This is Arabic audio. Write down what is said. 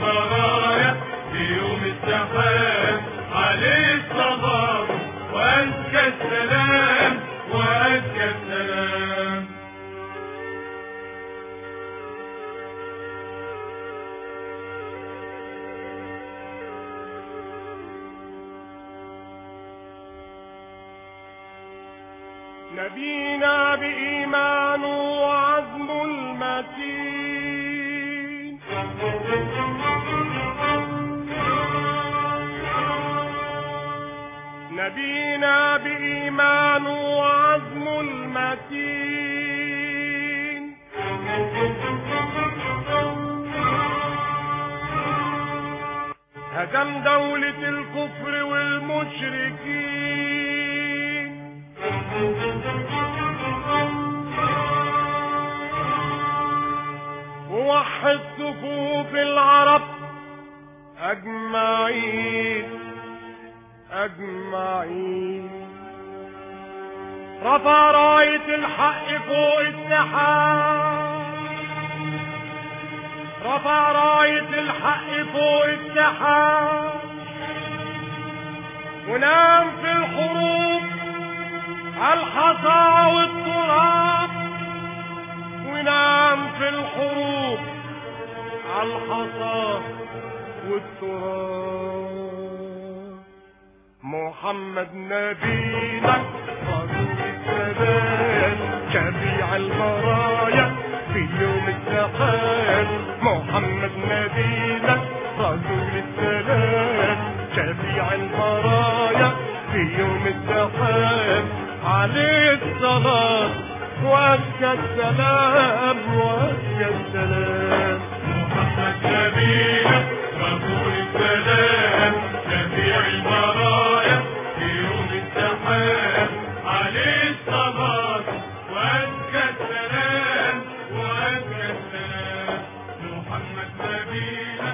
البرايا في يوم الزحام عليه الصلاة وأزكى السلام وأزكى السلام. نبينا بإيمان وعزم المتين، نبينا بإيمان وعزم المتين، هزم دولة الكفر والمشركين، ووحد صفوف العرب أجمعين أجمعين، رفع راية الحق فوق السحاب، رفع راية الحق فوق السحاب، ونام في الحروب الحصى والتراب، ونام في الحروب الحصى والتراب. محمد نبينا رسول السلام شفيع البرايا في يوم الزحام، محمد نبينا رسول السلام شفيع البرايا في يوم الزحام عليه الصلاة وأزكى السلام وأزكى السلام. محمد نبينا رسول السلام شفيع البرايا في يوم الزحام عليه الصلاة وأزكى السلام وأزكى السلام. محمد نبينا